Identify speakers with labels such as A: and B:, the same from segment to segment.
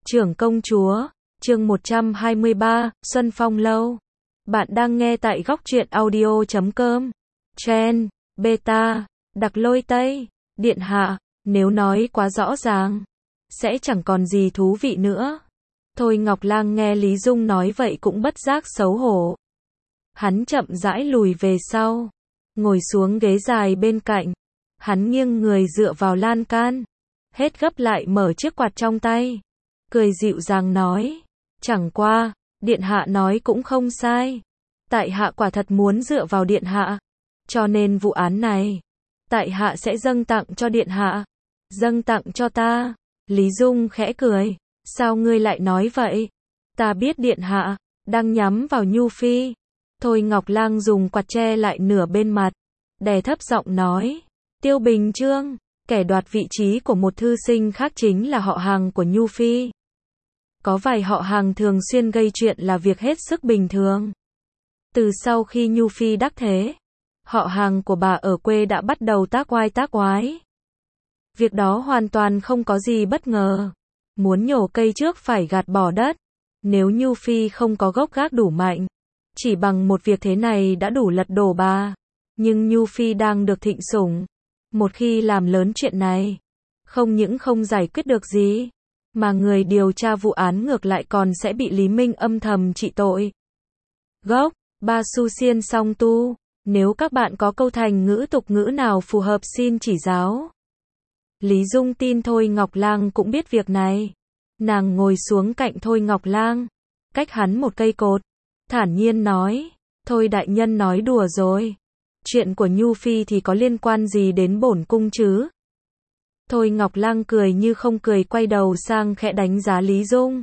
A: Trưởng công chúa, chương 123, Xuân Phong Lâu. Bạn đang nghe tại góc truyện audio.com. Chen, Beta, Đặc Lôi Tây, Điện Hạ, nếu nói quá rõ ràng, sẽ chẳng còn gì thú vị nữa. Thôi Ngọc Lang nghe Lý Dung nói vậy cũng bất giác xấu hổ. Hắn chậm rãi lùi về sau, ngồi xuống ghế dài bên cạnh. Hắn nghiêng người dựa vào lan can, hết gấp lại mở chiếc quạt trong tay, cười dịu dàng nói, chẳng qua, Điện Hạ nói cũng không sai. Tại hạ quả thật muốn dựa vào Điện Hạ, cho nên vụ án này, tại hạ sẽ dâng tặng cho Điện Hạ. Dâng tặng cho ta? Lý Dung khẽ cười, sao ngươi lại nói vậy? Ta biết Điện Hạ đang nhắm vào Nhu Phi. Thôi Ngọc Lang dùng quạt che lại nửa bên mặt, đè thấp giọng nói, Tiêu Bình Chương, kẻ đoạt vị trí của một thư sinh khác chính là họ hàng của Nhu Phi. Có vài họ hàng thường xuyên gây chuyện là việc hết sức bình thường. Từ sau khi Nhu Phi đắc thế, họ hàng của bà ở quê đã bắt đầu tác oai. Việc đó hoàn toàn không có gì bất ngờ. Muốn nhổ cây trước phải gạt bỏ đất. Nếu Nhu Phi không có gốc gác đủ mạnh, chỉ bằng một việc thế này đã đủ lật đổ bà. Nhưng Nhu Phi đang được thịnh sủng. Một khi làm lớn chuyện này, không những không giải quyết được gì, mà người điều tra vụ án ngược lại còn sẽ bị Lý Minh âm thầm trị tội. Gốc, Ba Su Xiên Song Tu, nếu các bạn có câu thành ngữ tục ngữ nào phù hợp xin chỉ giáo. Lý Dung tin Thôi Ngọc Lang cũng biết việc này. Nàng ngồi xuống cạnh Thôi Ngọc Lang, cách hắn một cây cột, thản nhiên nói, Thôi đại nhân nói đùa rồi. Chuyện của Nhu Phi thì có liên quan gì đến bổn cung chứ? Thôi Ngọc Lang cười như không cười quay đầu sang khẽ đánh giá Lý Dung.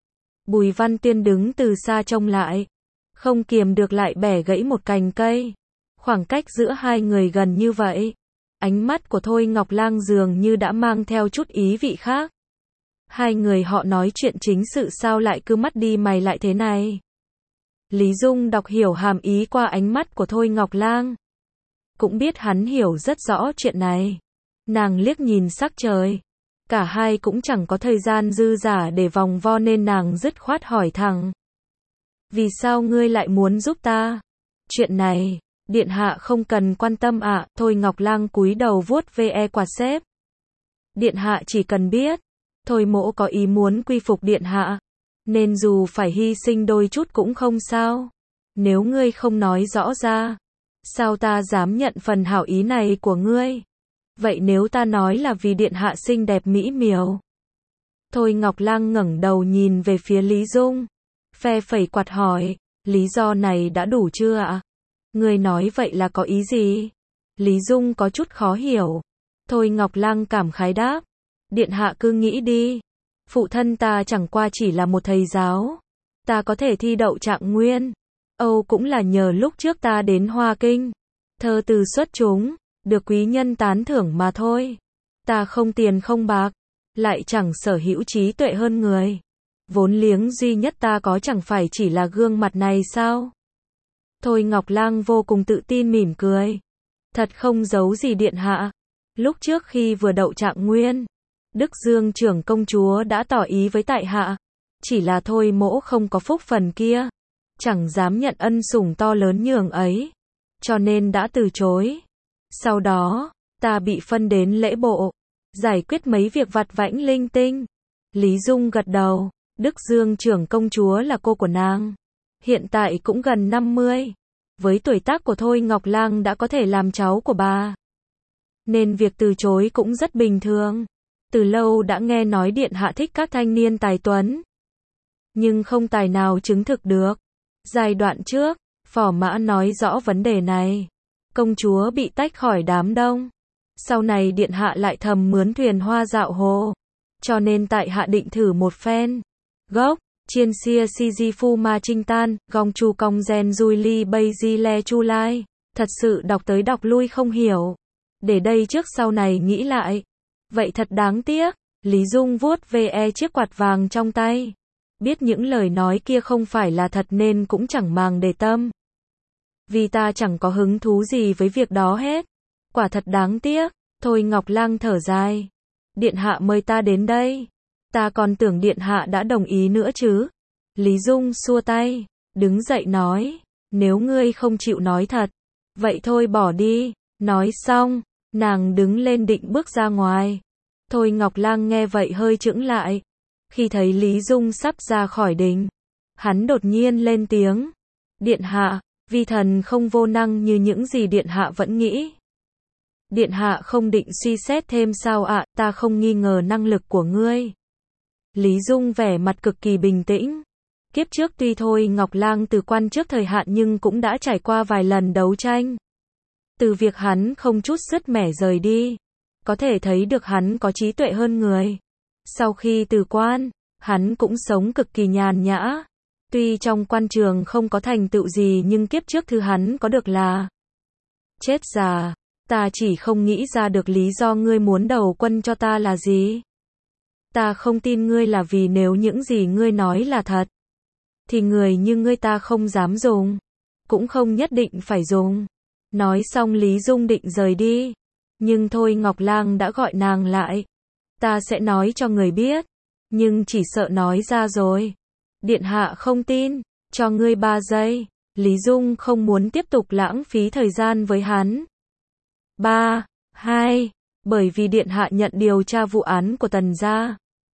A: Bùi Văn Tuyên đứng từ xa trông lại, không kiềm được lại bẻ gãy một cành cây. Khoảng cách giữa hai người gần như vậy, ánh mắt của Thôi Ngọc Lang dường như đã mang theo chút ý vị khác. Hai người họ nói chuyện chính sự sao lại cứ mắt đi mày lại thế này? Lý Dung đọc hiểu hàm ý qua ánh mắt của Thôi Ngọc Lang. Cũng biết hắn hiểu rất rõ chuyện này. Nàng liếc nhìn sắc trời. Cả hai cũng chẳng có thời gian dư dả để vòng vo nên nàng dứt khoát hỏi thẳng. Vì sao ngươi lại muốn giúp ta? Chuyện này, Điện Hạ không cần quan tâm ạ. Thôi Ngọc Lang cúi đầu vuốt ve quạt xếp. Điện Hạ chỉ cần biết, Thôi mỗ có ý muốn quy phục Điện Hạ, nên dù phải hy sinh đôi chút cũng không sao. Nếu ngươi không nói rõ ra, sao ta dám nhận phần hảo ý này của ngươi? Vậy nếu ta nói là vì Điện Hạ xinh đẹp mỹ miều? Thôi Ngọc Lang ngẩng đầu nhìn về phía Lý Dung, phe phẩy quạt hỏi, lý do này đã đủ chưa ạ? Ngươi nói vậy là có ý gì? Lý Dung có chút khó hiểu. Thôi Ngọc Lang cảm khái đáp, Điện Hạ cứ nghĩ đi, phụ thân ta chẳng qua chỉ là một thầy giáo, ta có thể thi đậu Trạng Nguyên, Âu cũng là nhờ lúc trước ta đến Hoa Kinh, thơ từ xuất chúng, được quý nhân tán thưởng mà thôi. Ta không tiền không bạc, lại chẳng sở hữu trí tuệ hơn người. Vốn liếng duy nhất ta có chẳng phải chỉ là gương mặt này sao? Thôi Ngọc Lang vô cùng tự tin mỉm cười. Thật không giấu gì Điện Hạ. Lúc trước khi vừa đậu Trạng Nguyên, Đức Dương trưởng công chúa đã tỏ ý với tại hạ. Chỉ là thôi mỗ không có phúc phần kia, chẳng dám nhận ân sủng to lớn nhường ấy, cho nên đã từ chối. Sau đó, ta bị phân đến lễ bộ, giải quyết mấy việc vặt vãnh linh tinh. Lý Dung gật đầu, Đức Dương trưởng công chúa là cô của nàng, hiện tại cũng gần 50. Với tuổi tác của Thôi Ngọc Lang đã có thể làm cháu của bà, nên việc từ chối cũng rất bình thường. Từ lâu đã nghe nói Điện Hạ thích các thanh niên tài tuấn, nhưng không tài nào chứng thực được. Giai đoạn trước, Phò Mã nói rõ vấn đề này, công chúa bị tách khỏi đám đông. Sau này Điện Hạ lại thầm mướn thuyền hoa dạo hồ, cho nên tại hạ định thử một phen. Gốc, Chiên Xia Si Di Phu Ma Trinh Tan, Gong Chu Cong Gen Dui Li Bay Di Le Chu Lai. Thật sự đọc tới đọc lui không hiểu. Để đây trước sau này nghĩ lại. Vậy thật đáng tiếc. Lý Dung vuốt ve chiếc quạt vàng trong tay. Biết những lời nói kia không phải là thật nên cũng chẳng màng để tâm. Vì ta chẳng có hứng thú gì với việc đó hết. Quả thật đáng tiếc. Thôi Ngọc Lang thở dài. Điện Hạ mời ta đến đây. Ta còn tưởng điện hạ đã đồng ý nữa chứ. Lý Dung xua tay, đứng dậy nói, nếu ngươi không chịu nói thật, vậy thôi bỏ đi. Nói xong, nàng đứng lên định bước ra ngoài. Thôi Ngọc Lang nghe vậy hơi chững lại. Khi thấy Lý Dung sắp ra khỏi đình, hắn đột nhiên lên tiếng, điện hạ, vi thần không vô năng như những gì điện hạ vẫn nghĩ. Điện hạ không định suy xét thêm sao ạ? Ta không nghi ngờ năng lực của ngươi. Lý Dung vẻ mặt cực kỳ bình tĩnh. Kiếp trước tuy thôi Ngọc Lang từ quan trước thời hạn nhưng cũng đã trải qua vài lần đấu tranh. Từ việc hắn không chút sứt mẻ rời đi, có thể thấy được hắn có trí tuệ hơn người. Sau khi từ quan, hắn cũng sống cực kỳ nhàn nhã. Tuy trong quan trường không có thành tựu gì nhưng kiếp trước thứ hắn có được là chết già. Ta chỉ không nghĩ ra được lý do ngươi muốn đầu quân cho ta là gì. Ta không tin ngươi là vì nếu những gì ngươi nói là thật, thì người như ngươi ta không dám dùng, cũng không nhất định phải dùng. Nói xong Lý Dung định rời đi, nhưng thôi Ngọc Lang đã gọi nàng lại. Ta sẽ nói cho người biết, nhưng chỉ sợ nói ra rồi, điện hạ không tin, cho ngươi 3 giây. Lý Dung không muốn tiếp tục lãng phí thời gian với hắn. 3, 2, bởi vì điện hạ nhận điều tra vụ án của Tần gia.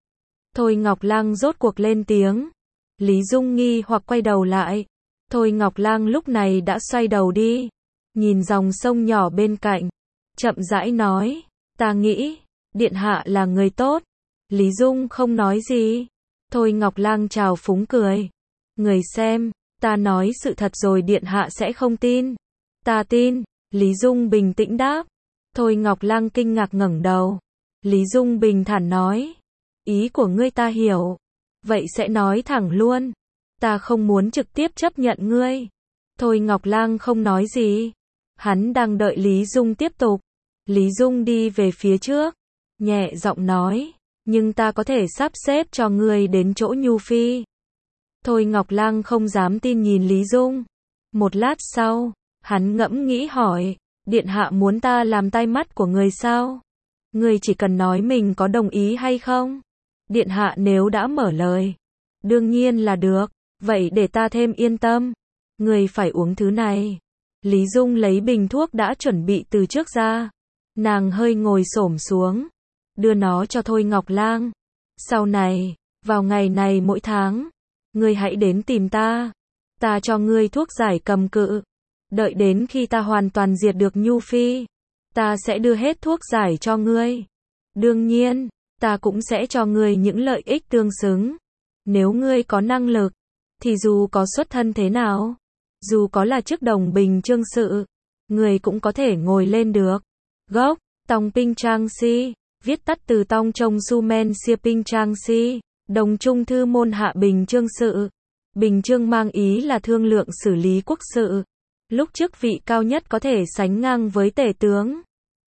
A: Thôi Ngọc Lang rốt cuộc lên tiếng. Lý Dung nghi hoặc quay đầu lại. Thôi Ngọc Lang lúc này đã xoay đầu đi, nhìn dòng sông nhỏ bên cạnh, chậm rãi nói, ta nghĩ, điện hạ là người tốt. Lý Dung không nói gì. Thôi Ngọc Lang trào phúng cười. Người xem, ta nói sự thật rồi điện hạ sẽ không tin. Ta tin. Lý Dung bình tĩnh đáp. Thôi Ngọc Lang kinh ngạc ngẩng đầu. Lý Dung bình thản nói, ý của ngươi ta hiểu. Vậy sẽ nói thẳng luôn. Ta không muốn trực tiếp chấp nhận ngươi. Thôi Ngọc Lang không nói gì. Hắn đang đợi Lý Dung tiếp tục. Lý Dung đi về phía trước, nhẹ giọng nói, nhưng ta có thể sắp xếp cho ngươi đến chỗ Nhu Phi. Thôi Ngọc Lang không dám tin nhìn Lý Dung. Một lát sau, hắn ngẫm nghĩ hỏi, điện hạ muốn ta làm tai mắt của người sao? Người chỉ cần nói mình có đồng ý hay không. Điện hạ nếu đã mở lời, đương nhiên là được, vậy để ta thêm yên tâm. Người phải uống thứ này. Lý Dung lấy bình thuốc đã chuẩn bị từ trước ra. Nàng hơi ngồi xổm xuống, đưa nó cho Thôi Ngọc Lang. Sau này, vào ngày này mỗi tháng, ngươi hãy đến tìm ta. Ta cho ngươi thuốc giải cầm cự. Đợi đến khi ta hoàn toàn diệt được Nhu Phi, ta sẽ đưa hết thuốc giải cho ngươi. Đương nhiên, ta cũng sẽ cho ngươi những lợi ích tương xứng. Nếu ngươi có năng lực, thì dù có xuất thân thế nào, dù có là chức đồng bình chương sự, ngươi cũng có thể ngồi lên được. Gốc, Tòng Pinh Trang Si, viết tắt từ Tong Trông Su Men Sia Pinh Trang Si, đồng trung thư môn hạ bình chương sự. Bình chương mang ý là thương lượng xử lý quốc sự. Lúc chức vị cao nhất có thể sánh ngang với tể tướng.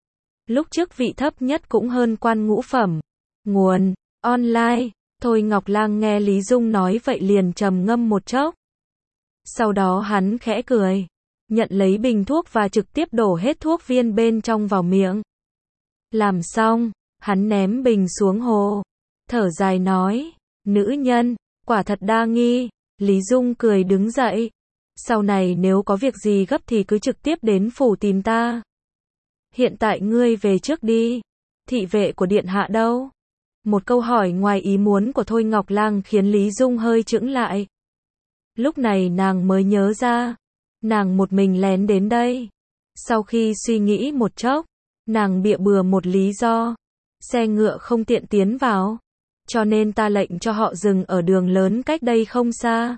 A: Lúc chức vị thấp nhất cũng hơn quan ngũ phẩm. Nguồn, online. Thôi Ngọc Lang nghe Lý Dung nói vậy liền trầm ngâm một chốc. Sau đó hắn khẽ cười, nhận lấy bình thuốc và trực tiếp đổ hết thuốc viên bên trong vào miệng. Làm xong, hắn ném bình xuống hồ, thở dài nói, nữ nhân, quả thật đa nghi. Lý Dung cười đứng dậy. Sau này nếu có việc gì gấp thì cứ trực tiếp đến phủ tìm ta. Hiện tại ngươi về trước đi. Thị vệ của điện hạ đâu? Một câu hỏi ngoài ý muốn của Thôi Ngọc Lang khiến Lý Dung hơi chững lại. Lúc này nàng mới nhớ ra, nàng một mình lén đến đây. Sau khi suy nghĩ một chốc, nàng bịa bừa một lý do. Xe ngựa không tiện tiến vào, cho nên ta lệnh cho họ dừng ở đường lớn cách đây không xa.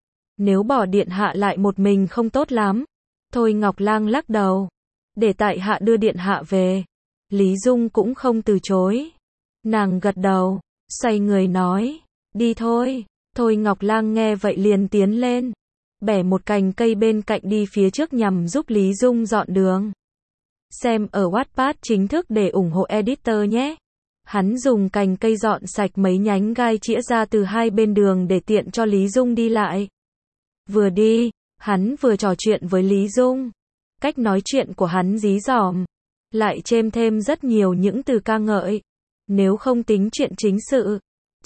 A: Nếu bỏ điện hạ lại một mình không tốt lắm. Thôi Ngọc Lang lắc đầu. Để tại hạ đưa điện hạ về. Lý Dung cũng không từ chối. Nàng gật đầu, xoay người nói, đi thôi. Thôi Ngọc Lang nghe vậy liền tiến lên, bẻ một cành cây bên cạnh đi phía trước nhằm giúp Lý Dung dọn đường. Xem ở Wattpad chính thức để ủng hộ editor nhé. Hắn dùng cành cây dọn sạch mấy nhánh gai chĩa ra từ hai bên đường để tiện cho Lý Dung đi lại. Vừa đi, hắn vừa trò chuyện với Lý Dung. Cách nói chuyện của hắn dí dỏm, lại chêm thêm rất nhiều những từ ca ngợi. Nếu không tính chuyện chính sự,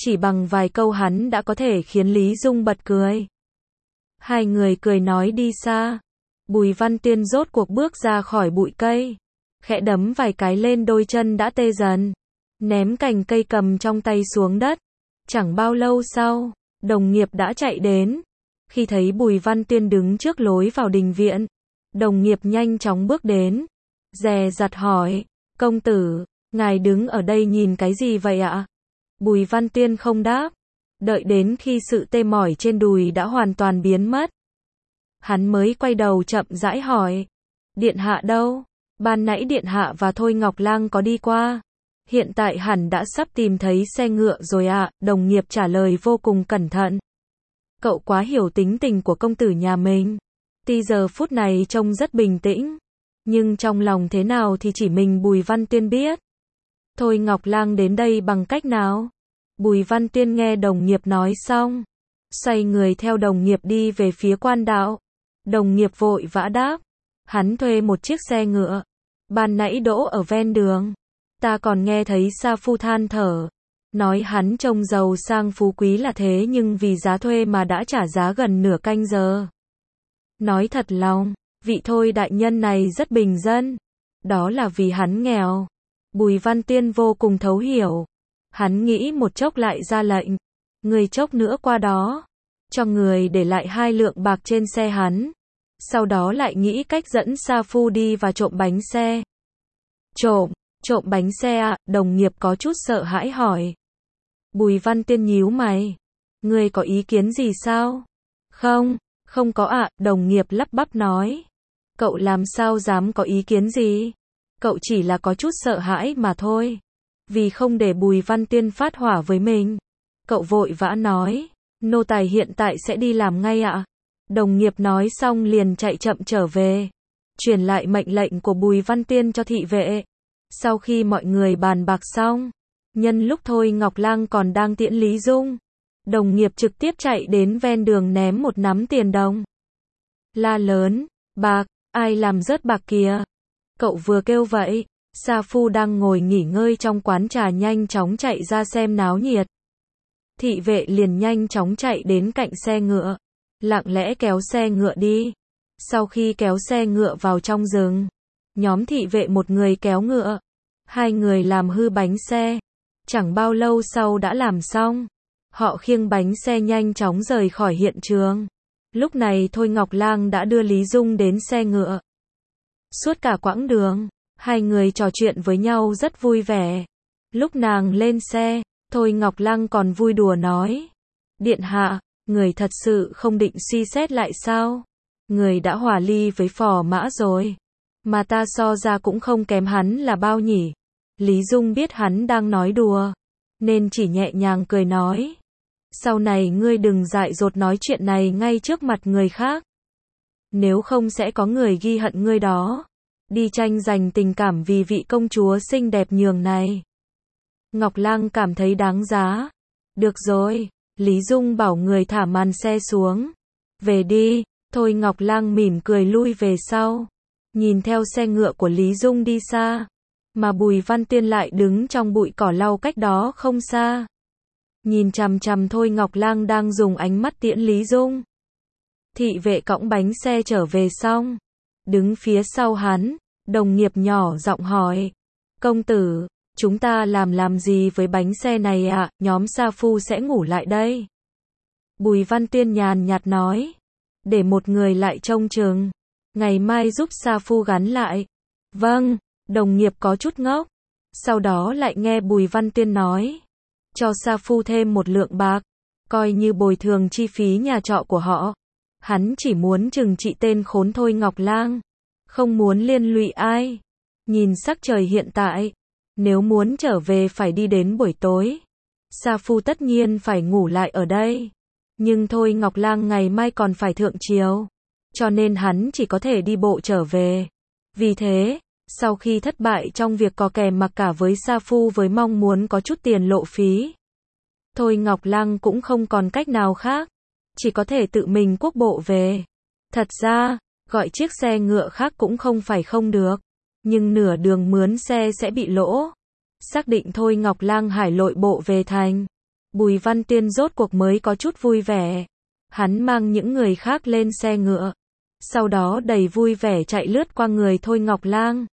A: Chỉ bằng vài câu hắn đã có thể khiến Lý Dung bật cười. Hai người cười nói đi xa. Bùi Văn Tiên rốt cuộc bước ra khỏi bụi cây. Khẽ đấm vài cái lên đôi chân đã tê dần. Ném cành cây cầm trong tay xuống đất. Chẳng bao lâu sau, đồng nghiệp đã chạy đến. Khi thấy Bùi Văn Tiên đứng trước lối vào đình viện, đồng nghiệp nhanh chóng bước đến. Dè dặt hỏi, công tử, ngài đứng ở đây nhìn cái gì vậy ạ? Bùi Văn Tiên không đáp. Đợi đến khi sự tê mỏi trên đùi đã hoàn toàn biến mất, hắn mới quay đầu chậm rãi hỏi, điện hạ đâu? Ban nãy điện hạ và Thôi Ngọc Lang có đi qua. Hiện tại hẳn đã sắp tìm thấy xe ngựa rồi ạ, đồng nghiệp trả lời vô cùng cẩn thận. Cậu quá hiểu tính tình của công tử nhà mình. Tuy giờ phút này trông rất bình tĩnh, nhưng trong lòng thế nào thì chỉ mình Bùi Văn Tiên biết. Thôi Ngọc Lang đến đây bằng cách nào? Bùi Văn Tiên nghe đồng nghiệp nói xong, xoay người theo đồng nghiệp đi về phía quan đạo. Đồng nghiệp vội vã đáp, hắn thuê một chiếc xe ngựa, ban nãy đỗ ở ven đường. Ta còn nghe thấy Sa Phu than thở, nói hắn trông giàu sang phú quý là thế nhưng vì giá thuê mà đã trả giá gần nửa canh giờ. Nói thật lòng, vị Thôi đại nhân này rất bình dân. Đó là vì hắn nghèo. Bùi Văn Tiên vô cùng thấu hiểu. Hắn nghĩ một chốc lại ra lệnh, người chốc nữa qua đó, cho người để lại 2 lượng bạc trên xe hắn. Sau đó lại nghĩ cách dẫn Sa Phu đi và trộm bánh xe. Trộm bánh xe à? Đồng nghiệp có chút sợ hãi hỏi. Bùi Văn Tiên nhíu mày. Ngươi có ý kiến gì sao? Không có ạ, đồng nghiệp lắp bắp nói. Cậu làm sao dám có ý kiến gì? Cậu chỉ là có chút sợ hãi mà thôi. Vì không để Bùi Văn Tiên phát hỏa với mình, cậu vội vã nói, nô tài hiện tại sẽ đi làm ngay ạ. Đồng nghiệp nói xong liền chạy chậm trở về, truyền lại mệnh lệnh của Bùi Văn Tiên cho thị vệ. Sau khi mọi người bàn bạc xong, nhân lúc Thôi Ngọc Lang còn đang tiễn Lý Dung, đồng nghiệp trực tiếp chạy đến ven đường ném một nắm tiền đồng. La lớn, bạc, ai làm rớt bạc kìa? Cậu vừa kêu vậy, Sa Phu đang ngồi nghỉ ngơi trong quán trà nhanh chóng chạy ra xem náo nhiệt. Thị vệ liền nhanh chóng chạy đến cạnh xe ngựa, lặng lẽ kéo xe ngựa đi. Sau khi kéo xe ngựa vào trong rừng, nhóm thị vệ một người kéo ngựa, 2 người làm hư bánh xe. Chẳng bao lâu sau đã làm xong, họ khiêng bánh xe nhanh chóng rời khỏi hiện trường. Lúc này Thôi Ngọc Lang đã đưa Lý Dung đến xe ngựa. Suốt cả quãng đường, 2 người trò chuyện với nhau rất vui vẻ. Lúc nàng lên xe, Thôi Ngọc Lang còn vui đùa nói, điện hạ, người thật sự không định suy xét lại sao? Người đã hòa ly với Phò Mã rồi, mà ta so ra cũng không kém hắn là bao nhỉ? Lý Dung biết hắn đang nói đùa, nên chỉ nhẹ nhàng cười nói, sau này ngươi đừng dại dột nói chuyện này ngay trước mặt người khác. Nếu không sẽ có người ghi hận ngươi đó. Đi tranh giành tình cảm vì vị công chúa xinh đẹp nhường này. Ngọc Lang cảm thấy đáng giá. Được rồi, Lý Dung bảo người thả màn xe xuống. Về đi. Thôi Ngọc Lang mỉm cười lui về sau, nhìn theo xe ngựa của Lý Dung đi xa, mà Bùi Văn Tiên lại đứng trong bụi cỏ lau cách đó không xa, nhìn chằm chằm Thôi Ngọc Lang đang dùng ánh mắt tiễn Lý Dung. Thị vệ cõng bánh xe trở về xong, đứng phía sau hắn, đồng nghiệp nhỏ giọng hỏi, công tử, chúng ta làm gì với bánh xe này ạ? Nhóm Sa Phu sẽ ngủ lại đây. Bùi Văn Tiên nhàn nhạt nói, để một người lại trông chừng, ngày mai giúp Sa Phu gắn lại. Vâng, đồng nghiệp có chút ngốc, sau đó lại nghe Bùi Văn Tiên nói, cho Sa Phu thêm 1 lượng bạc, coi như bồi thường chi phí nhà trọ của họ. Hắn chỉ muốn trừng trị tên khốn Thôi Ngọc Lang, không muốn liên lụy ai. Nhìn sắc trời hiện tại, nếu muốn trở về phải đi đến buổi tối. Sa Phu tất nhiên phải ngủ lại ở đây. Nhưng Thôi Ngọc Lang ngày mai còn phải thượng triều, cho nên hắn chỉ có thể đi bộ trở về. Vì thế, sau khi thất bại trong việc cò kè mặc cả với Sa Phu với mong muốn có chút tiền lộ phí, Thôi Ngọc Lang cũng không còn cách nào khác, chỉ có thể tự mình quốc bộ về. Thật ra, gọi chiếc xe ngựa khác cũng không phải không được, nhưng nửa đường mướn xe sẽ bị lỗ. Xác định Thôi Ngọc Lang hải lội bộ về thành. Bùi Văn Tiên rốt cuộc mới có chút vui vẻ. Hắn mang những người khác lên xe ngựa. Sau đó đầy vui vẻ chạy lướt qua người Thôi Ngọc Lang.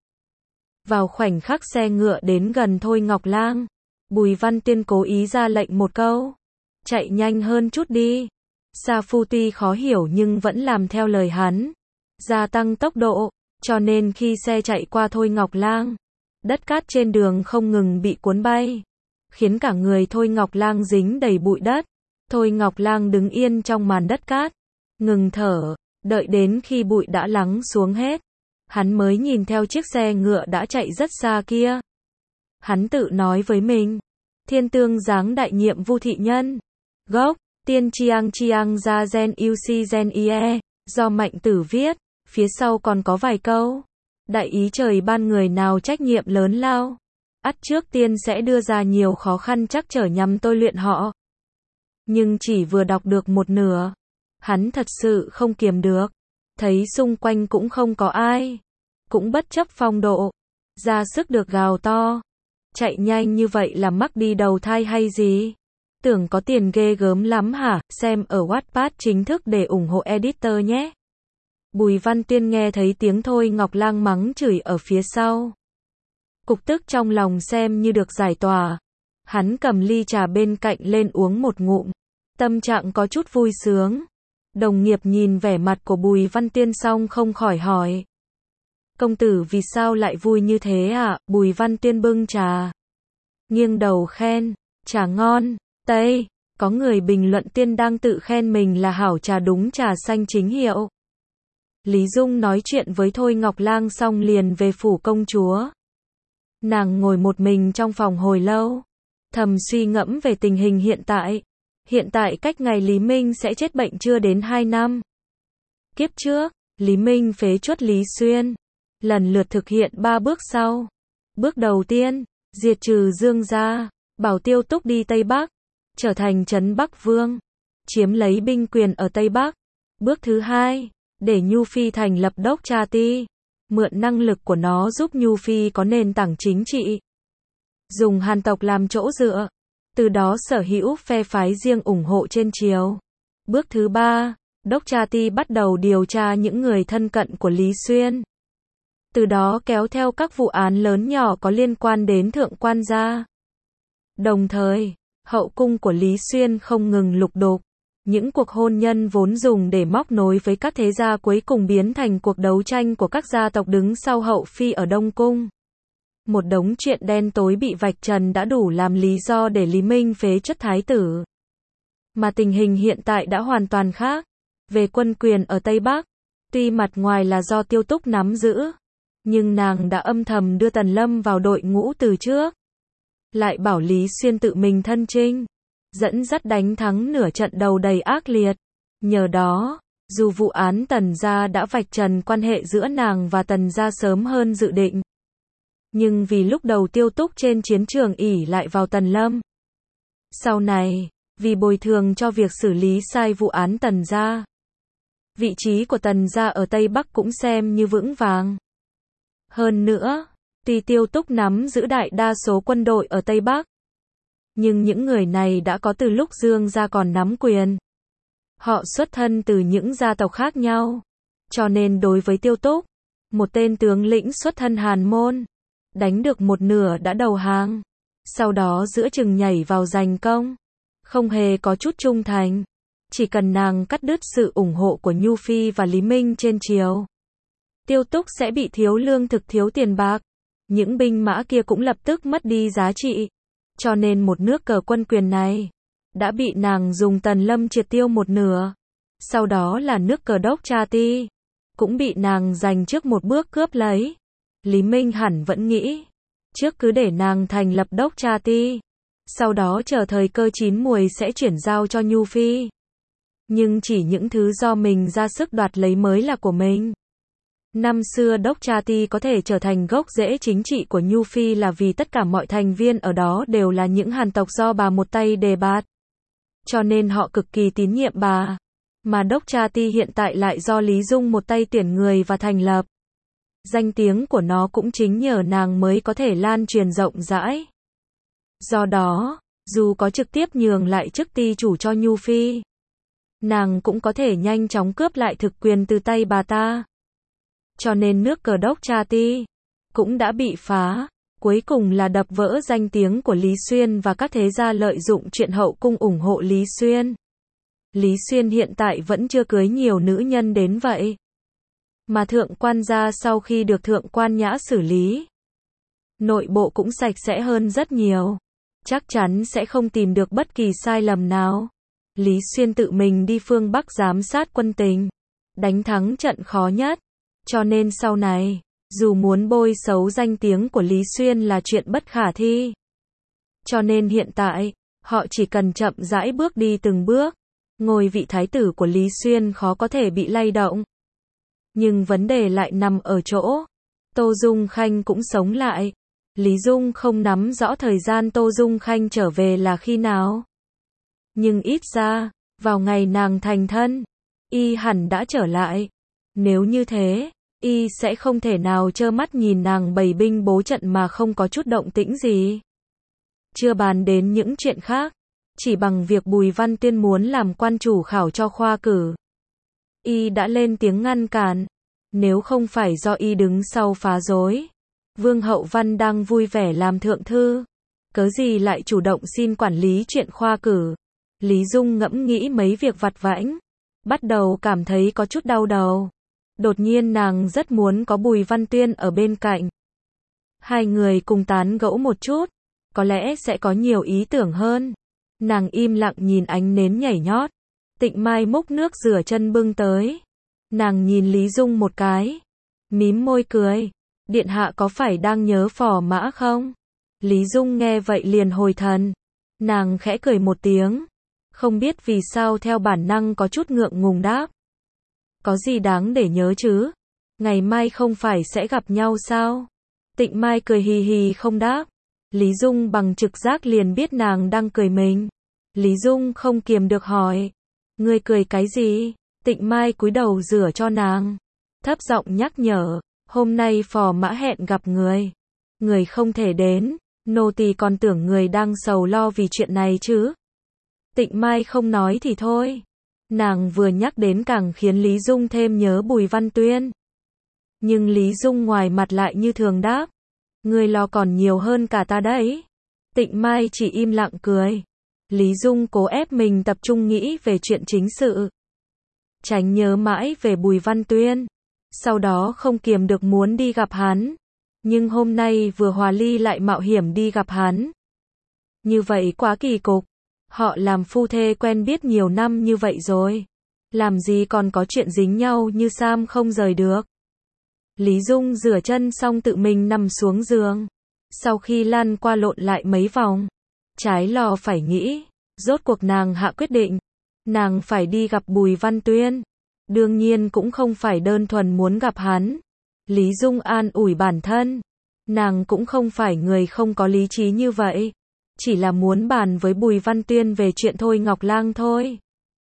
A: Vào khoảnh khắc xe ngựa đến gần Thôi Ngọc Lang, Bùi Văn Tiên cố ý ra lệnh một câu. Chạy nhanh hơn chút đi. Sa Phu tuy khó hiểu nhưng vẫn làm theo lời hắn. Gia tăng tốc độ, cho nên khi xe chạy qua Thôi Ngọc Lang, đất cát trên đường không ngừng bị cuốn bay, khiến cả người Thôi Ngọc Lang dính đầy bụi đất. Thôi Ngọc Lang đứng yên trong màn đất cát, ngừng thở, đợi đến khi bụi đã lắng xuống hết, hắn mới nhìn theo chiếc xe ngựa đã chạy rất xa kia. Hắn tự nói với mình, thiên tương giáng đại nhiệm Vu thị nhân. Gốc, tiên chiang ra gen uc gen ie, do Mạnh Tử viết, phía sau còn có vài câu. Đại ý trời ban người nào trách nhiệm lớn lao. Ắt trước tiên sẽ đưa ra nhiều khó khăn chắc trở nhằm tôi luyện họ. Nhưng chỉ vừa đọc được một nửa, hắn thật sự không kiềm được. Thấy xung quanh cũng không có ai, cũng bất chấp phong độ, ra sức được gào to. Chạy nhanh như vậy là mắc đi đầu thai hay gì? Tưởng có tiền ghê gớm lắm hả? Xem ở Wattpad chính thức để ủng hộ editor nhé. Bùi Văn Tiên nghe thấy tiếng Thôi Ngọc Lang mắng chửi ở phía sau. Cục tức trong lòng xem như được giải tỏa. Hắn cầm ly trà bên cạnh lên uống một ngụm. Tâm trạng có chút vui sướng. Đồng nghiệp nhìn vẻ mặt của Bùi Văn Tiên xong không khỏi hỏi. Công tử vì sao lại vui như thế ạ? Bùi Văn Tiên bưng trà. Nghiêng đầu khen. Trà ngon. Tây. Có người bình luận Tiên đang tự khen mình là hảo trà đúng trà xanh chính hiệu. Lý Dung nói chuyện với Thôi Ngọc Lang xong liền về phủ công chúa. Nàng ngồi một mình trong phòng hồi lâu, thầm suy ngẫm về tình hình hiện tại. Hiện tại cách ngày Lý Minh sẽ chết bệnh chưa đến 2 năm. Kiếp trước, Lý Minh phế truất Lý Xuyên, lần lượt thực hiện 3 bước sau. Bước đầu tiên, diệt trừ Dương gia, bảo Tiêu Túc đi Tây Bắc, trở thành trấn Bắc Vương, chiếm lấy binh quyền ở Tây Bắc. Bước thứ hai, để Nhu Phi thành lập đốc tra ti, mượn năng lực của nó giúp Nhu Phi có nền tảng chính trị. Dùng Hàn tộc làm chỗ dựa, từ đó sở hữu phe phái riêng ủng hộ trên triều. Bước thứ ba, đốc tra ti bắt đầu điều tra những người thân cận của Lý Xuyên. Từ đó kéo theo các vụ án lớn nhỏ có liên quan đến thượng quan gia. Đồng thời, hậu cung của Lý Xuyên không ngừng lục đục. Những cuộc hôn nhân vốn dùng để móc nối với các thế gia cuối cùng biến thành cuộc đấu tranh của các gia tộc đứng sau hậu phi ở Đông Cung. Một đống chuyện đen tối bị vạch trần đã đủ làm lý do để Lý Minh phế truất thái tử. Mà tình hình hiện tại đã hoàn toàn khác. Về quân quyền ở Tây Bắc, tuy mặt ngoài là do Tiêu Túc nắm giữ, nhưng nàng đã âm thầm đưa Tần Lâm vào đội ngũ từ trước. Lại bảo Lý Xuyên tự mình thân chinh, dẫn dắt đánh thắng nửa trận đầu đầy ác liệt. Nhờ đó, dù vụ án Tần gia đã vạch trần quan hệ giữa nàng và Tần gia sớm hơn dự định, nhưng vì lúc đầu Tiêu Túc trên chiến trường ỷ lại vào Tần Lâm. Sau này, vì bồi thường cho việc xử lý sai vụ án Tần gia, vị trí của Tần gia ở Tây Bắc cũng xem như vững vàng. Hơn nữa, tuy Tiêu Túc nắm giữ đại đa số quân đội ở Tây Bắc, nhưng những người này đã có từ lúc Dương gia còn nắm quyền. Họ xuất thân từ những gia tộc khác nhau. Cho nên đối với Tiêu Túc, một tên tướng lĩnh xuất thân Hàn Môn, đánh được một nửa đã đầu hàng. Sau đó giữa chừng nhảy vào giành công. Không hề có chút trung thành. Chỉ cần nàng cắt đứt sự ủng hộ của Nhu Phi và Lý Minh trên triều, Tiêu Túc sẽ bị thiếu lương thực thiếu tiền bạc. Những binh mã kia cũng lập tức mất đi giá trị. Cho nên một nước cờ quân quyền này đã bị nàng dùng Tần Lâm triệt tiêu một nửa. Sau đó là nước cờ đốc tra ti, cũng bị nàng giành trước một bước cướp lấy. Lý Minh hẳn vẫn nghĩ, trước cứ để nàng thành lập đốc tra ti, sau đó chờ thời cơ chín muồi sẽ chuyển giao cho Nhu Phi. Nhưng chỉ những thứ do mình ra sức đoạt lấy mới là của mình. Năm xưa đốc tra ti có thể trở thành gốc rễ chính trị của Nhu Phi là vì tất cả mọi thành viên ở đó đều là những Hàn tộc do bà một tay đề bạt. Cho nên họ cực kỳ tín nhiệm bà. Mà đốc tra ti hiện tại lại do Lý Dung một tay tuyển người và thành lập. Danh tiếng của nó cũng chính nhờ nàng mới có thể lan truyền rộng rãi. Do đó, Dù có trực tiếp nhường lại chức ty chủ cho Nhu Phi, nàng cũng có thể nhanh chóng cướp lại thực quyền từ tay bà ta. Cho nên nước Cờ Đốc Cha Ti cũng đã bị phá. Cuối cùng là đập vỡ danh tiếng của Lý Xuyên và các thế gia lợi dụng chuyện hậu cung ủng hộ Lý Xuyên. Lý Xuyên hiện tại vẫn chưa cưới nhiều nữ nhân đến vậy. Mà thượng quan gia sau khi được thượng quan Nhã xử lý, nội bộ cũng sạch sẽ hơn rất nhiều. Chắc chắn sẽ không tìm được bất kỳ sai lầm nào. Lý Xuyên tự mình đi phương Bắc giám sát quân tình, đánh thắng trận khó nhất. Cho nên sau này, dù muốn bôi xấu danh tiếng của Lý Xuyên là chuyện bất khả thi. Cho nên hiện tại, họ chỉ cần chậm rãi bước đi từng bước. Ngôi vị thái tử của Lý Xuyên khó có thể bị lay động. Nhưng vấn đề lại nằm ở chỗ Tô Dung Khanh cũng sống lại. Lý Dung không nắm rõ thời gian Tô Dung Khanh trở về là khi nào. Nhưng ít ra, vào ngày nàng thành thân, y hẳn đã trở lại. Nếu như thế, y sẽ không thể nào trơ mắt nhìn nàng bày binh bố trận mà không có chút động tĩnh gì. Chưa bàn đến những chuyện khác, chỉ bằng việc Bùi Văn Tuyên muốn làm quan chủ khảo cho khoa cử, y đã lên tiếng ngăn cản. Nếu không phải do y đứng sau phá rối, Vương Hậu Văn đang vui vẻ làm thượng thư, cớ gì lại chủ động xin quản lý chuyện khoa cử. Lý Dung ngẫm nghĩ mấy việc vặt vãnh, bắt đầu cảm thấy có chút đau đầu. Đột nhiên nàng rất muốn có Bùi Văn Tuyên ở bên cạnh. Hai người cùng tán gẫu một chút, có lẽ sẽ có nhiều ý tưởng hơn. Nàng im lặng nhìn ánh nến nhảy nhót. Tịnh Mai múc nước rửa chân bưng tới. Nàng nhìn Lý Dung một cái, mím môi cười. Điện hạ có phải đang nhớ Phò Mã không? Lý Dung nghe vậy liền hồi thần. Nàng khẽ cười một tiếng, không biết vì sao theo bản năng có chút ngượng ngùng đáp. Có gì đáng để nhớ chứ? Ngày mai không phải sẽ gặp nhau sao? Tịnh Mai cười hì hì không đáp. Lý Dung bằng trực giác liền biết nàng đang cười mình. Lý Dung không kiềm được hỏi. Ngươi cười cái gì? Tịnh Mai cúi đầu rửa cho nàng, thấp giọng nhắc nhở. Hôm nay Phò Mã hẹn gặp người. Người không thể đến, nô tỳ còn tưởng người đang sầu lo vì chuyện này chứ. Tịnh Mai không nói thì thôi. Nàng vừa nhắc đến càng khiến Lý Dung thêm nhớ Bùi Văn Tuyên. Nhưng Lý Dung ngoài mặt lại như thường đáp. Người lo còn nhiều hơn cả ta đấy. Tịnh Mai chỉ im lặng cười. Lý Dung cố ép mình tập trung nghĩ về chuyện chính sự, tránh nhớ mãi về Bùi Văn Tuyên. Sau đó không kiềm được muốn đi gặp hắn. Nhưng hôm nay vừa hòa ly lại mạo hiểm đi gặp hắn. Như vậy quá kỳ cục. Họ làm phu thê quen biết nhiều năm như vậy rồi. Làm gì còn có chuyện dính nhau như Sam không rời được. Lý Dung rửa chân xong tự mình nằm xuống giường. Sau khi lăn qua lộn lại mấy vòng, trái lo phải nghĩ, rốt cuộc nàng hạ quyết định. Nàng phải đi gặp Bùi Văn Tuyên. Đương nhiên cũng không phải đơn thuần muốn gặp hắn. Lý Dung an ủi bản thân. Nàng cũng không phải người không có lý trí như vậy. Chỉ là muốn bàn với Bùi Văn Tuyên về chuyện Thôi Ngọc Lang thôi.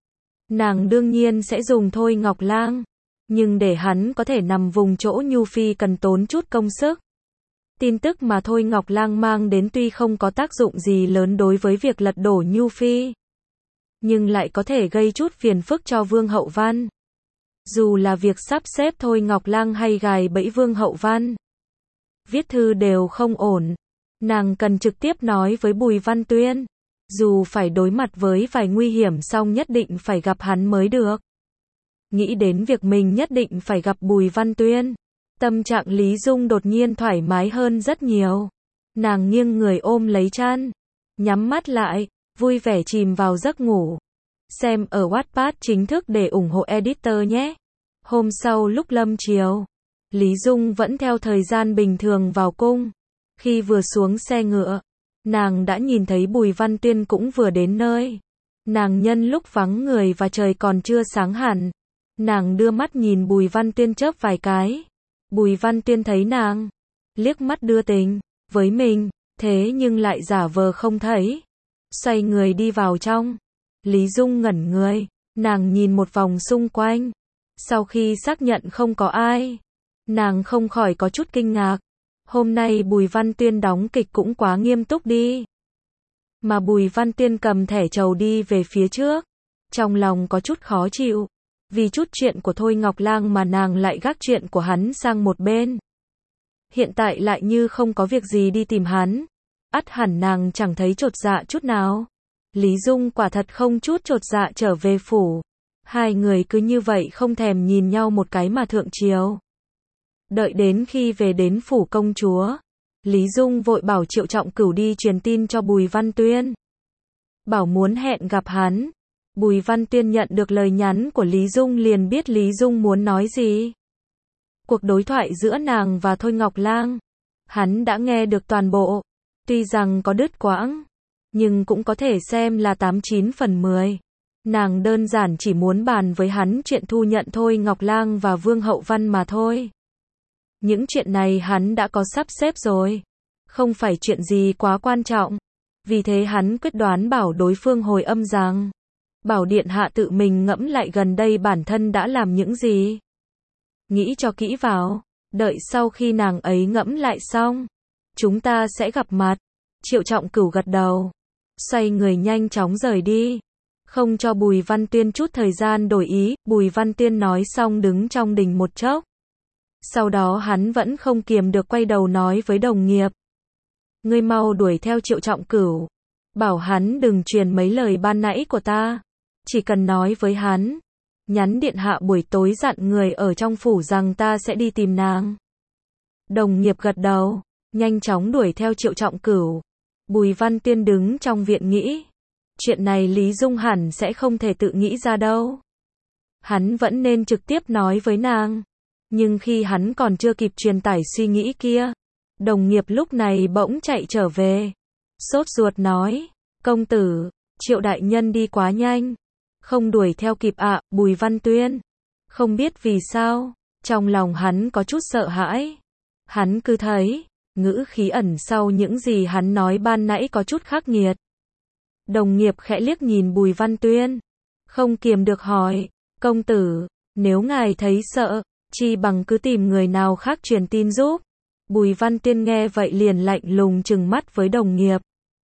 A: Nàng đương nhiên sẽ dùng Thôi Ngọc Lang. Nhưng để hắn có thể nằm vùng chỗ Nhu Phi cần tốn chút công sức. Tin tức mà Thôi Ngọc Lang mang đến tuy không có tác dụng gì lớn đối với việc lật đổ Nhu Phi, nhưng lại có thể gây chút phiền phức cho Vương Hậu Văn. Dù là việc sắp xếp Thôi Ngọc Lang hay gài bẫy Vương Hậu Văn, viết thư đều không ổn. Nàng cần trực tiếp nói với Bùi Văn Tuyên. Dù phải đối mặt với vài nguy hiểm song nhất định phải gặp hắn mới được. Nghĩ đến việc mình nhất định phải gặp Bùi Văn Tuyên, tâm trạng Lý Dung đột nhiên thoải mái hơn rất nhiều. Nàng nghiêng người ôm lấy chăn, nhắm mắt lại, vui vẻ chìm vào giấc ngủ. Xem ở Wattpad chính thức để ủng hộ editor nhé. Hôm sau lúc lâm chiều, Lý Dung vẫn theo thời gian bình thường vào cung. Khi vừa xuống xe ngựa, nàng đã nhìn thấy Bùi Văn Tuyên cũng vừa đến nơi. Nàng nhân lúc vắng người và trời còn chưa sáng hẳn, nàng đưa mắt nhìn Bùi Văn Tuyên chớp vài cái. Bùi Văn Tuyên thấy nàng, liếc mắt đưa tình với mình, thế nhưng lại giả vờ không thấy. Xoay người đi vào trong. Lý Dung ngẩn người, nàng nhìn một vòng xung quanh. Sau khi xác nhận không có ai, nàng không khỏi có chút kinh ngạc. Hôm nay Bùi Văn Tuyên đóng kịch cũng quá nghiêm túc đi. mà Bùi Văn Tiên cầm thẻ trầu đi về phía trước. Trong lòng có chút khó chịu, vì chút chuyện của Thôi Ngọc Lang mà nàng lại gác chuyện của hắn sang một bên. Hiện tại lại như không có việc gì đi tìm hắn, ắt hẳn nàng chẳng thấy chột dạ chút nào. Lý Dung quả thật không chút chột dạ trở về phủ. Hai người cứ như vậy không thèm nhìn nhau một cái mà thượng triều. Đợi đến khi về đến phủ công chúa, Lý Dung vội bảo Triệu Trọng Cửu đi truyền tin cho Bùi Văn Tuyên. Bảo muốn hẹn gặp hắn. Bùi Văn Tuyên nhận được lời nhắn của Lý Dung liền biết Lý Dung muốn nói gì. Cuộc đối thoại giữa nàng và Thôi Ngọc Lang, hắn đã nghe được toàn bộ. Tuy rằng có đứt quãng, nhưng cũng có thể xem là 89 phần 10. Nàng đơn giản chỉ muốn bàn với hắn chuyện thu nhận Thôi Ngọc Lang và Vương Hậu Văn mà thôi. Những chuyện này hắn đã có sắp xếp rồi, không phải chuyện gì quá quan trọng. Vì thế hắn quyết đoán bảo đối phương hồi âm rằng, bảo điện hạ tự mình ngẫm lại gần đây bản thân đã làm những gì. Nghĩ cho kỹ vào, đợi sau khi nàng ấy ngẫm lại xong, chúng ta sẽ gặp mặt. Triệu Trọng Cửu gật đầu, xoay người nhanh chóng rời đi, không cho Bùi Văn Tuyên chút thời gian đổi ý. Bùi Văn Tuyên nói xong đứng trong đình một chốc. Sau đó hắn vẫn không kiềm được quay đầu nói với đồng nghiệp. Ngươi mau đuổi theo Triệu Trọng Cửu, bảo hắn đừng truyền mấy lời ban nãy của ta. Chỉ cần nói với hắn, nhắn điện hạ buổi tối dặn người ở trong phủ rằng ta sẽ đi tìm nàng. Đồng nghiệp gật đầu, nhanh chóng đuổi theo Triệu Trọng Cửu. Bùi Văn Tuyên đứng trong viện nghĩ, chuyện này Lý Dung hẳn sẽ không thể tự nghĩ ra đâu. Hắn vẫn nên trực tiếp nói với nàng. Nhưng khi hắn còn chưa kịp truyền tải suy nghĩ kia, đồng nghiệp lúc này bỗng chạy trở về. Sốt ruột nói, công tử, Triệu đại nhân đi quá nhanh, không đuổi theo kịp ạ. Bùi Văn Tuyên không biết vì sao, trong lòng hắn có chút sợ hãi. Hắn cứ thấy, ngữ khí ẩn sau những gì hắn nói ban nãy có chút khắc nghiệt. Đồng nghiệp khẽ liếc nhìn Bùi Văn Tuyên, không kiềm được hỏi, công tử, nếu ngài thấy sợ, chi bằng cứ tìm người nào khác truyền tin giúp. Bùi Văn Tuyên nghe vậy liền lạnh lùng trừng mắt với đồng nghiệp.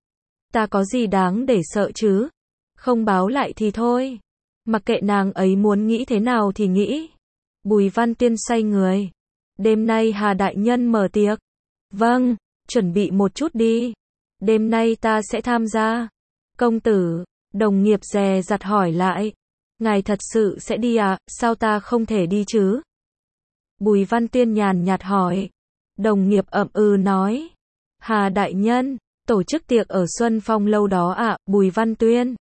A: Ta có gì đáng để sợ chứ? Không báo lại thì thôi. Mặc kệ nàng ấy muốn nghĩ thế nào thì nghĩ. Bùi Văn Tuyên xoay người. Đêm nay Hà đại nhân mở tiệc. Vâng, chuẩn bị một chút đi. Đêm nay ta sẽ tham gia. Công tử, đồng nghiệp dè dặt hỏi lại. Ngài thật sự sẽ đi à? Sao ta không thể đi chứ? Bùi Văn Tuyên nhàn nhạt hỏi. Đồng nghiệp ậm ừ nói. Hà đại nhân, tổ chức tiệc ở Xuân Phong lâu đó ạ. Bùi Văn Tuyên.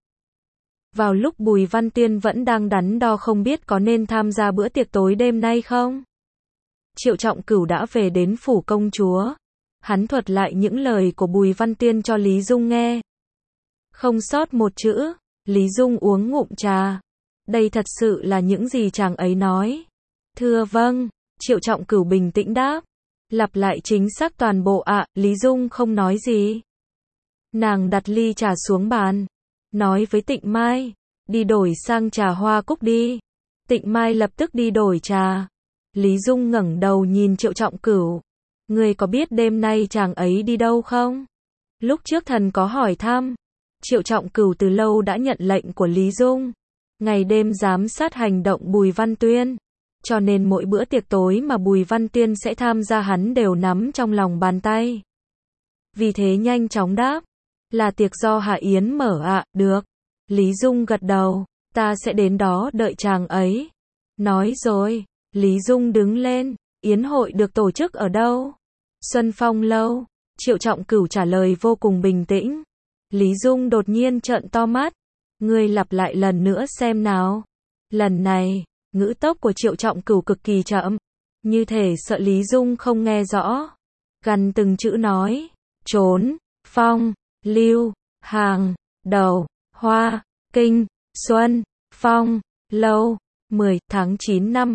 A: Vào lúc Bùi Văn Tuyên vẫn đang đắn đo không biết có nên tham gia bữa tiệc tối đêm nay không, Triệu Trọng Cửu đã về đến phủ công chúa. Hắn thuật lại những lời của Bùi Văn Tuyên cho Lý Dung nghe. Không sót một chữ. Lý Dung uống ngụm trà. Đây thật sự là những gì chàng ấy nói. Thưa vâng. Triệu Trọng Cửu bình tĩnh đáp. Lặp lại chính xác toàn bộ ạ. Lý Dung không nói gì. Nàng đặt ly trà xuống bàn, nói với Tịnh Mai, đi đổi sang trà hoa cúc đi. Tịnh Mai lập tức đi đổi trà. Lý Dung ngẩng đầu nhìn Triệu Trọng Cửu. Ngươi có biết đêm nay chàng ấy đi đâu không? Lúc trước thần có hỏi thăm. Triệu Trọng Cửu từ lâu đã nhận lệnh của Lý Dung, ngày đêm giám sát hành động Bùi Văn Tuyên. Cho nên mỗi bữa tiệc tối mà Bùi Văn Tuyên sẽ tham gia hắn đều nắm trong lòng bàn tay. Vì thế nhanh chóng đáp. Là tiệc do Hạ Yến mở ạ. Được. Lý Dung gật đầu. Ta sẽ đến đó đợi chàng ấy. Nói rồi. Lý Dung đứng lên. Yến hội được tổ chức ở đâu? Xuân Phong lâu. Triệu Trọng Cửu trả lời vô cùng bình tĩnh. Lý Dung đột nhiên trợn to mắt. Ngươi lặp lại lần nữa xem nào. Lần này, ngữ tốc của Triệu Trọng Cửu cực kỳ chậm, như thể sợ Lý Dung không nghe rõ. Gằn từng chữ nói. Trốn, phong, lưu, hàng, đầu, hoa, kinh, xuân, phong, lâu, 10 tháng 9 năm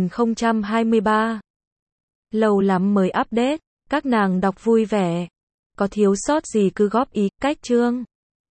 A: 2023. Lâu lắm mới update, các nàng đọc vui vẻ. Có thiếu sót gì cứ góp ý, cách chương.